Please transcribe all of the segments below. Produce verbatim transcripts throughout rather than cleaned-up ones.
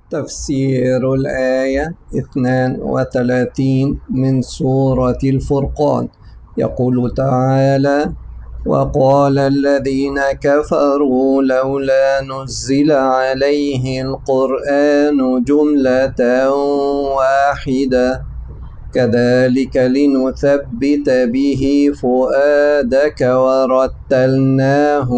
تفسير الآية اثنان وثلاثين من سورة الفرقان. يقول تعالى: وقال الذين كفروا لولا نزل عليه القرآن جملة واحدة كذلك لنثبت به فؤادك ورتلناه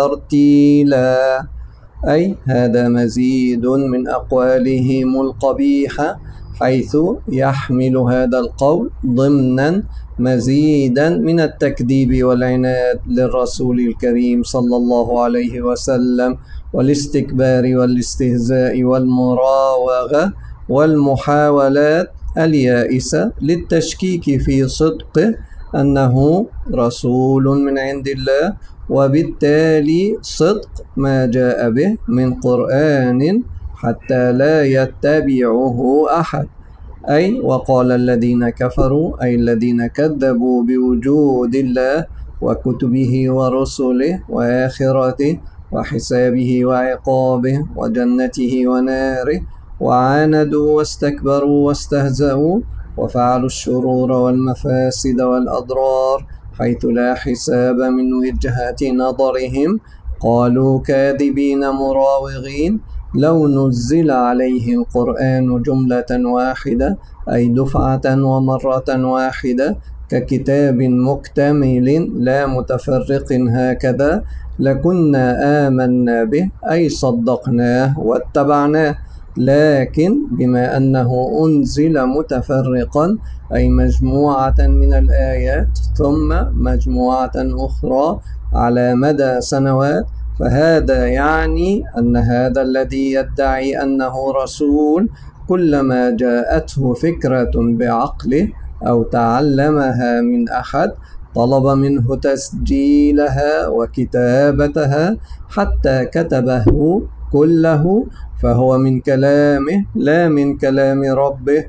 ترتيلا. أي هذا مزيد من أقوالهم القبيحة، حيث يحمل هذا القول ضمنا مزيدا من التكذيب والعناد للرسول الكريم صلى الله عليه وسلم، والاستكبار والاستهزاء والمراوغة والمحاولات اليائسة للتشكيك في صدقه أنه رسول من عند الله، وبالتالي صدق ما جاء به من قرآن حتى لا يتبعه أحد. أي وقال الذين كفروا أي الذين كذبوا بوجود الله وكتبه ورسله وآخرته وحسابه وعقابه وجنته وناره، وعاندوا واستكبروا واستهزأوا وفعلوا الشرور والمفاسد والأضرار حيث لا حساب من وجهة نظرهم، قالوا كاذبين مراوغين: لو نزل عليه القرآن جملة واحدة أي دفعة ومرة واحدة ككتاب مكتمل لا متفرق هكذا لكنا آمنا به أي صدقناه واتبعناه. لكن بما أنه أنزل متفرقا أي مجموعة من الآيات ثم مجموعة أخرى على مدى سنوات، فهذا يعني أن هذا الذي يدعي أنه رسول كلما جاءته فكرة بعقله أو تعلمها من أحد طلب منه تسجيلها وكتابتها حتى كتبه كله، فهو من كلامه لا من كلام ربه،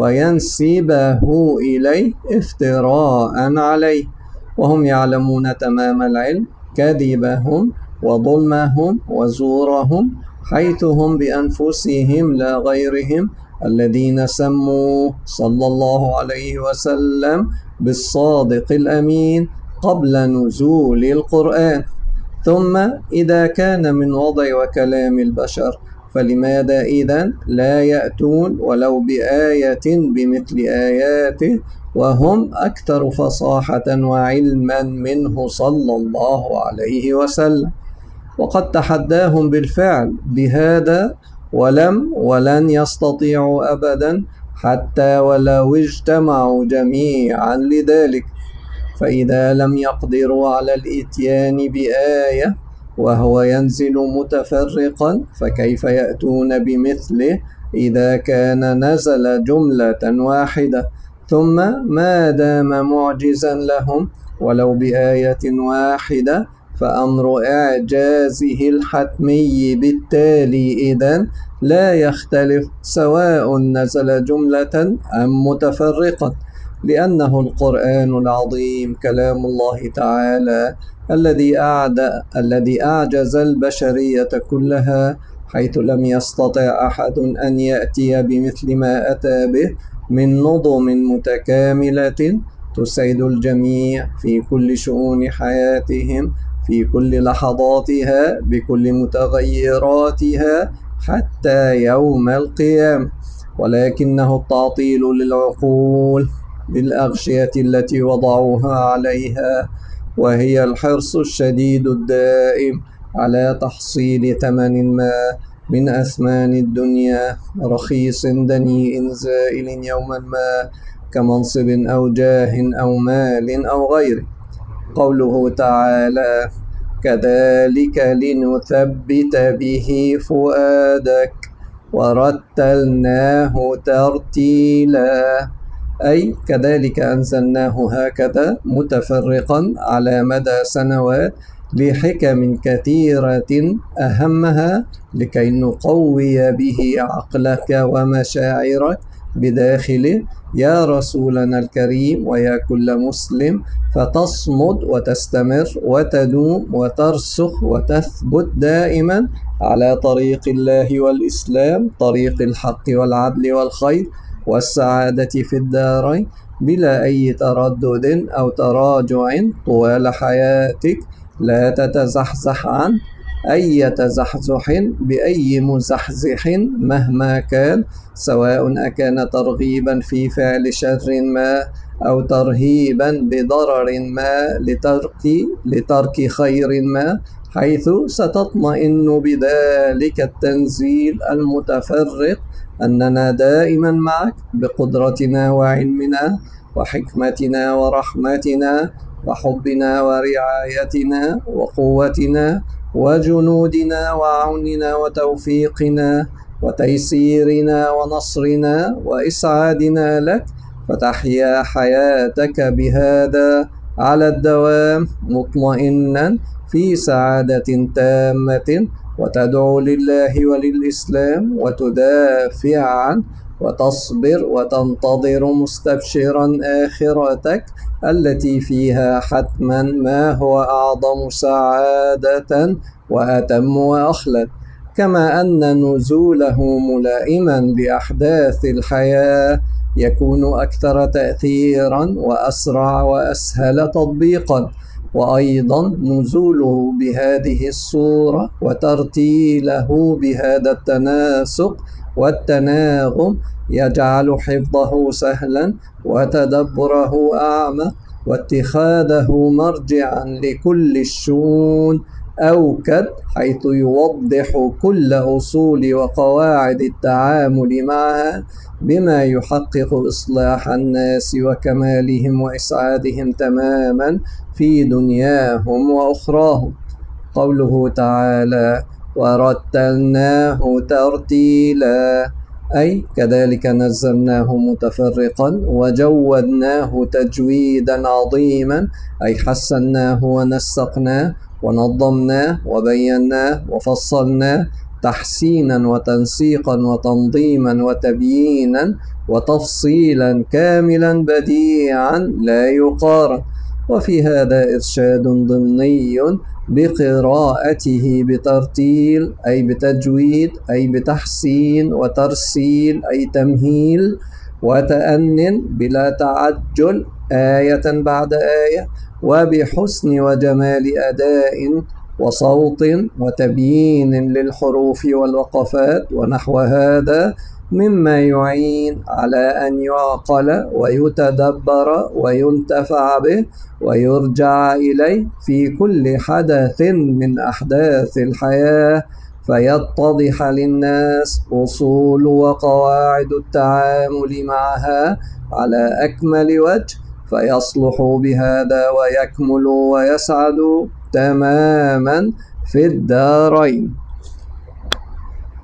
وينسبه إليه افتراء عليه، وهم يعلمون تمام العلم كذبهم وظلمهم وزورهم، حيث هم بأنفسهم لا غيرهم الذين سموه صلى الله عليه وسلم بالصادق الأمين قبل نزول القرآن. ثم إذا كان من وضع وكلام البشر، فلماذا إذن لا يأتون ولو بآية بمثل آياته وهم أكثر فصاحة وعلما منه صلى الله عليه وسلم؟ وقد تحداهم بالفعل بهذا ولم ولن يستطيعوا أبدا حتى ولو اجتمعوا جميعا لذلك. فإذا لم يقدروا على الإتيان بآية وهو ينزل متفرقا، فكيف يأتون بمثله إذا كان نزل جملة واحدة؟ ثم ما دام معجزا لهم ولو بآية واحدة، فأمر إعجازه الحتمي بالتالي إذن لا يختلف سواء نزل جملة أم متفرقا، لأنه القرآن العظيم كلام الله تعالى الذي أعد الذي أعجز البشرية كلها، حيث لم يستطع أحد أن يأتي بمثل ما أتى به من نظم متكاملة تسعد الجميع في كل شؤون حياتهم في كل لحظاتها بكل متغيراتها حتى يوم القيامة، ولكنه التعطيل للعقول بالأغشية التي وضعوها عليها، وهي الحرص الشديد الدائم على تحصيل ثمن ما من أثمان الدنيا رخيص دنيء زائل يوما ما كمنصب أو جاه أو مال أو غيره. قوله تعالى: كذلك لنثبت به فؤادك ورتلناه ترتيلا، أي كذلك أنزلناه هكذا متفرقا على مدى سنوات لحكم كثيرة، أهمها لكي نقوي به عقلك ومشاعرك بداخله يا رسولنا الكريم ويا كل مسلم، فتصمد وتستمر وتدوم وترسخ وتثبت دائما على طريق الله والإسلام، طريق الحق والعدل والخير والسعادة في الدارين، بلا أي تردد أو تراجع طوال حياتك. لا تتزحزح عن أي تزحزح بأي مزحزح مهما كان، سواء أكان ترغيبا في فعل شر ما أو ترهيبا بضرر ما لترك لترك خير ما، حيث ستطمئن بذلك التنزيل المتفرق أننا دائما معك بقدرتنا وعلمنا وحكمتنا ورحمتنا وحبنا ورعايتنا وقوتنا وجنودنا وعوننا وتوفيقنا وتيسيرنا ونصرنا وإسعادنا لك، فتحيا حياتك بهذا على الدوام مطمئنا في سعادة تامة، وتدعو لله وللإسلام وتدافع عنه وتصبر وتنتظر مستبشرا آخرتك التي فيها حتما ما هو أعظم سعادة وأتم وأخلد. كما أن نزوله ملائما لأحداث الحياة يكون أكثر تأثيرا وأسرع وأسهل تطبيقا، وأيضا نزوله بهذه الصورة وترتيله بهذا التناسق والتناغم يجعل حفظه سهلا وتدبره أعمق واتخاذه مرجعا لكل الشؤون أوكد، حيث يوضح كل أصول وقواعد التعامل معها بما يحقق إصلاح الناس وكمالهم وإسعادهم تماما في دنياهم وأخراهم. قوله تعالى: ورتلناه ترتيلا، أي كذلك نزلناه متفرقا وجودناه تجويدا عظيما، أي حسناه ونسقناه ونظمناه وبيناه وفصلناه تحسينا وتنسيقا وتنظيما وتبيينا وتفصيلا كاملا بديعا لا يقارن. وفي هذا إرشاد ضمني بقراءته بترتيل أي بتجويد أي بتحسين، وترسيل أي تمهيل، وتأن بلا تعجل آية بعد آية، وبحسن وجمال أداء وصوت وتبيين للحروف والوقفات ونحو هذا، مما يعين على أن يعقل ويتدبر وينتفع به ويرجع إليه في كل حدث من أحداث الحياة، فيتضح للناس أصول وقواعد التعامل معها على أكمل وجه، فيصلحوا بهذا ويكملوا ويسعدوا تماما في الدارين.